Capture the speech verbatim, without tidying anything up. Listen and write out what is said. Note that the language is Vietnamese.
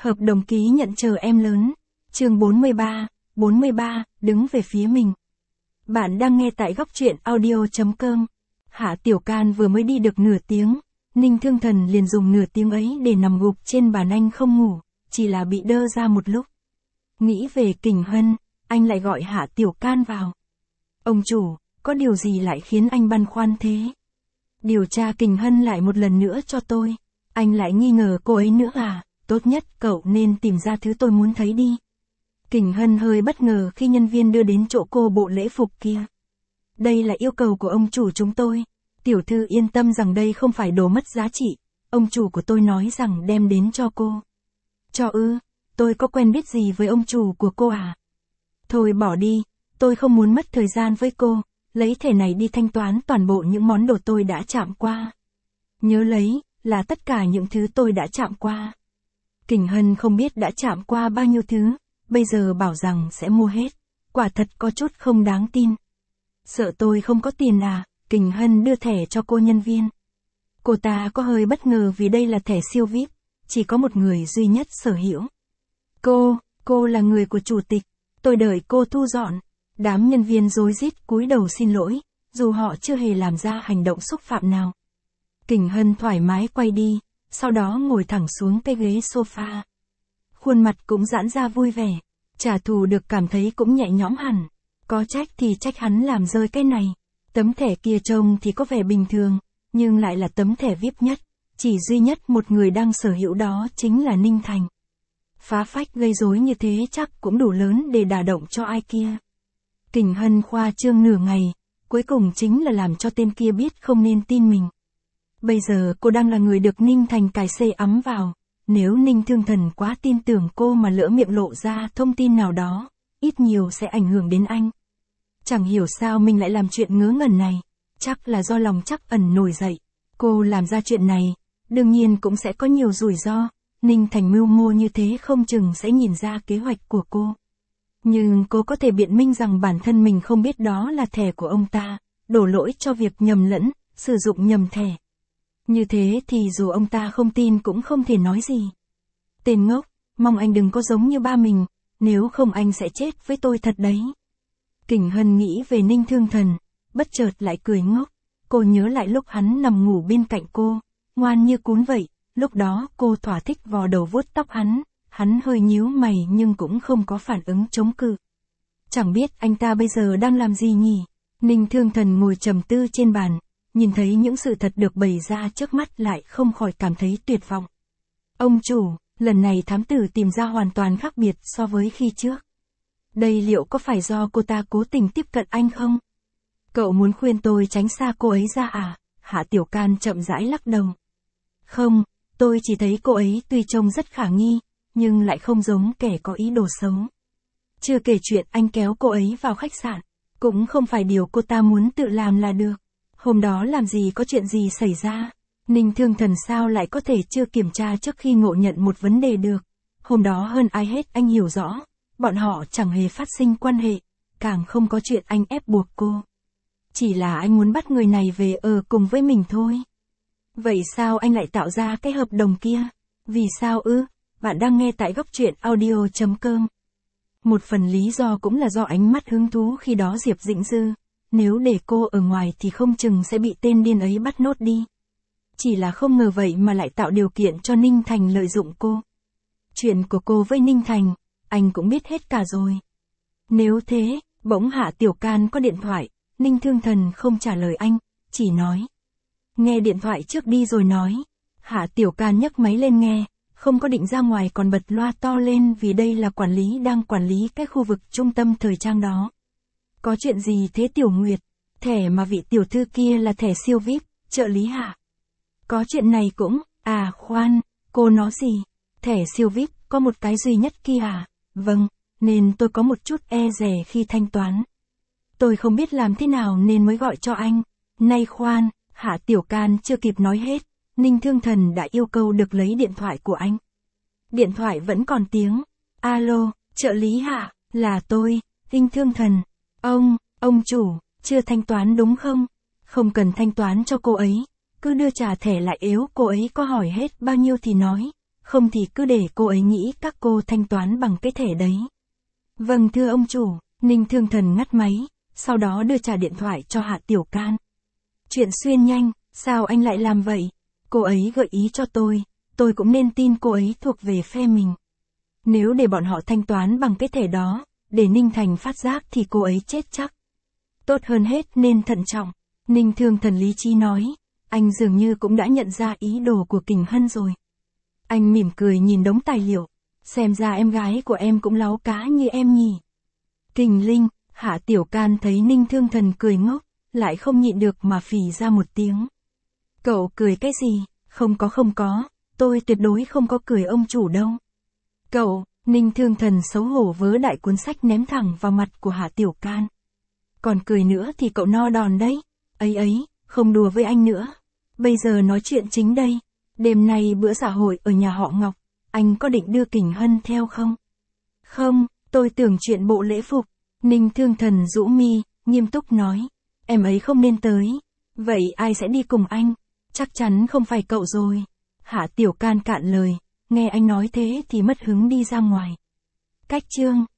Hợp đồng ký nhận chờ em lớn. Chương bốn mươi ba, bốn mươi ba, đứng về phía mình. Bạn đang nghe tại góc truyện audio chấm com. Hạ Tiểu Can vừa mới đi được nửa tiếng, Ninh Thương Thần liền dùng nửa tiếng ấy để nằm gục trên bàn anh không ngủ, chỉ là bị đơ ra một lúc. Nghĩ về Kình Hân, anh lại gọi Hạ Tiểu Can vào. Ông chủ, có điều gì lại khiến anh băn khoăn thế? Điều tra Kình Hân lại một lần nữa cho tôi. Anh lại nghi ngờ cô ấy nữa à? Tốt nhất cậu nên tìm ra thứ tôi muốn thấy đi. Kình Hân hơi bất ngờ khi nhân viên đưa đến chỗ cô bộ lễ phục kia. Đây là yêu cầu của ông chủ chúng tôi. Tiểu thư yên tâm rằng đây không phải đồ mất giá trị. Ông chủ của tôi nói rằng đem đến cho cô. Cho ư, tôi có quen biết gì với ông chủ của cô à? Thôi bỏ đi, tôi không muốn mất thời gian với cô. Lấy thẻ này đi thanh toán toàn bộ những món đồ tôi đã chạm qua. Nhớ lấy, là tất cả những thứ tôi đã chạm qua. Kình Hân không biết đã chạm qua bao nhiêu thứ, bây giờ bảo rằng sẽ mua hết. Quả thật có chút không đáng tin. Sợ tôi không có tiền à? Kình Hân đưa thẻ cho cô nhân viên. Cô ta có hơi bất ngờ vì đây là thẻ siêu vi ai pi, chỉ có một người duy nhất sở hữu. Cô, cô là người của chủ tịch, tôi đợi cô thu dọn. Đám nhân viên rối rít cúi đầu xin lỗi, dù họ chưa hề làm ra hành động xúc phạm nào. Kình Hân thoải mái quay đi, sau đó ngồi thẳng xuống cái ghế sofa. Khuôn mặt cũng giãn ra vui vẻ, trả thù được cảm thấy cũng nhẹ nhõm hẳn. Có trách thì trách hắn làm rơi cái này. Tấm thẻ kia trông thì có vẻ bình thường, nhưng lại là tấm thẻ vi ai pi nhất. Chỉ duy nhất một người đang sở hữu đó chính là Ninh Thành. Phá phách gây rối như thế chắc cũng đủ lớn để đả động cho ai kia. Kình Hân khoa trương nửa ngày, cuối cùng chính là làm cho tên kia biết không nên tin mình. Bây giờ cô đang là người được Ninh Thành cài xê ấm vào, nếu Ninh Thương Thần quá tin tưởng cô mà lỡ miệng lộ ra thông tin nào đó, ít nhiều sẽ ảnh hưởng đến anh. Chẳng hiểu sao mình lại làm chuyện ngớ ngẩn này, chắc là do lòng trắc ẩn nổi dậy. Cô làm ra chuyện này, đương nhiên cũng sẽ có nhiều rủi ro, Ninh Thành mưu mô như thế không chừng sẽ nhìn ra kế hoạch của cô. Nhưng cô có thể biện minh rằng bản thân mình không biết đó là thẻ của ông ta, đổ lỗi cho việc nhầm lẫn, sử dụng nhầm thẻ. Như thế thì dù ông ta không tin cũng không thể nói gì. Tên ngốc, mong anh đừng có giống như ba mình, nếu không anh sẽ chết với tôi thật đấy. Kình Hân nghĩ về Ninh Thương Thần, bất chợt lại cười ngốc. Cô nhớ lại lúc hắn nằm ngủ bên cạnh cô, ngoan như cún vậy, lúc đó cô thỏa thích vò đầu vuốt tóc hắn, hắn hơi nhíu mày nhưng cũng không có phản ứng chống cự. Chẳng biết anh ta bây giờ đang làm gì nhỉ? Ninh Thương Thần ngồi trầm tư trên bàn, nhìn thấy những sự thật được bày ra trước mắt lại không khỏi cảm thấy tuyệt vọng. Ông chủ, lần này thám tử tìm ra hoàn toàn khác biệt so với khi trước. Đây liệu có phải do cô ta cố tình tiếp cận anh không? Cậu muốn khuyên tôi tránh xa cô ấy ra à? Hạ Tiểu Can chậm rãi lắc đầu. Không, tôi chỉ thấy cô ấy tuy trông rất khả nghi, nhưng lại không giống kẻ có ý đồ xấu. Chưa kể chuyện anh kéo cô ấy vào khách sạn, cũng không phải điều cô ta muốn tự làm là được. Hôm đó làm gì có chuyện gì xảy ra? Ninh Thương Thần sao lại có thể chưa kiểm tra trước khi ngộ nhận một vấn đề được? Hôm đó hơn ai hết anh hiểu rõ, bọn họ chẳng hề phát sinh quan hệ, càng không có chuyện anh ép buộc cô. Chỉ là anh muốn bắt người này về ở cùng với mình thôi. Vậy sao anh lại tạo ra cái hợp đồng kia? Vì sao ư? Bạn đang nghe tại góc truyện audio chấm com. Một phần lý do cũng là do ánh mắt hứng thú khi đó Diệp Dĩnh Dư. Nếu để cô ở ngoài thì không chừng sẽ bị tên điên ấy bắt nốt đi. Chỉ là không ngờ vậy mà lại tạo điều kiện cho Ninh Thành lợi dụng cô. Chuyện của cô với Ninh Thành, anh cũng biết hết cả rồi. Nếu thế, bỗng Hạ Tiểu Can có điện thoại, Ninh Thương Thần không trả lời anh, chỉ nói. Nghe điện thoại trước đi rồi nói. Hạ Tiểu Can nhấc máy lên nghe, không có định ra ngoài còn bật loa to lên vì đây là quản lý đang quản lý cái khu vực trung tâm thời trang đó. Có chuyện gì thế Tiểu Nguyệt? Thẻ mà vị tiểu thư kia là thẻ siêu vi ai pi, trợ lý hả? Có chuyện này cũng, à khoan, cô nói gì? Thẻ siêu vi ai pi, có một cái duy nhất kia à? Vâng, nên tôi có một chút e dè khi thanh toán. Tôi không biết làm thế nào nên mới gọi cho anh. Nay khoan, Hạ Tiểu Can chưa kịp nói hết, Ninh Thương Thần đã yêu cầu được lấy điện thoại của anh. Điện thoại vẫn còn tiếng. Alo, trợ lý Hạ, là tôi, Ninh Thương Thần. Ông, ông chủ, chưa thanh toán đúng không? Không cần thanh toán cho cô ấy, cứ đưa trả thẻ lại, yếu cô ấy có hỏi hết bao nhiêu thì nói. không thì cứ để cô ấy nghĩ các cô thanh toán bằng cái thẻ đấy. Vâng thưa ông chủ, Ninh Thương Thần ngắt máy, sau đó đưa trả điện thoại cho Hạ Tiểu Can. Chuyện xuyên nhanh, sao anh lại làm vậy? Cô ấy gợi ý cho tôi, tôi cũng nên tin cô ấy thuộc về phe mình. Nếu để bọn họ thanh toán bằng cái thẻ đó, để Ninh Thành phát giác thì cô ấy chết chắc. Tốt hơn hết nên thận trọng. Ninh Thương Thần lý trí nói, anh dường như cũng đã nhận ra ý đồ của Kình Hân rồi. Anh mỉm cười nhìn đống tài liệu, xem ra em gái của em cũng láu cá như em nhỉ. Kình Linh, Hạ Tiểu Can thấy Ninh Thương Thần cười ngốc, lại không nhịn được mà phì ra một tiếng. Cậu cười cái gì? Không có không có, tôi tuyệt đối không có cười ông chủ đâu. Cậu, Ninh Thương Thần xấu hổ vớ đại cuốn sách ném thẳng vào mặt của Hạ Tiểu Can. Còn cười nữa thì cậu no đòn đấy. Ấy ấy, không đùa với anh nữa. Bây giờ nói chuyện chính đây. Đêm nay bữa xã hội ở nhà họ Ngọc, anh có định đưa Kình Hân theo không? Không, tôi tưởng chuyện bộ lễ phục. Ninh Thương Thần rũ mi, nghiêm túc nói. Em ấy không nên tới. Vậy ai sẽ đi cùng anh? Chắc chắn không phải cậu rồi. Hạ Tiểu Can cạn lời, nghe anh nói thế thì mất hứng đi ra ngoài. Cách chương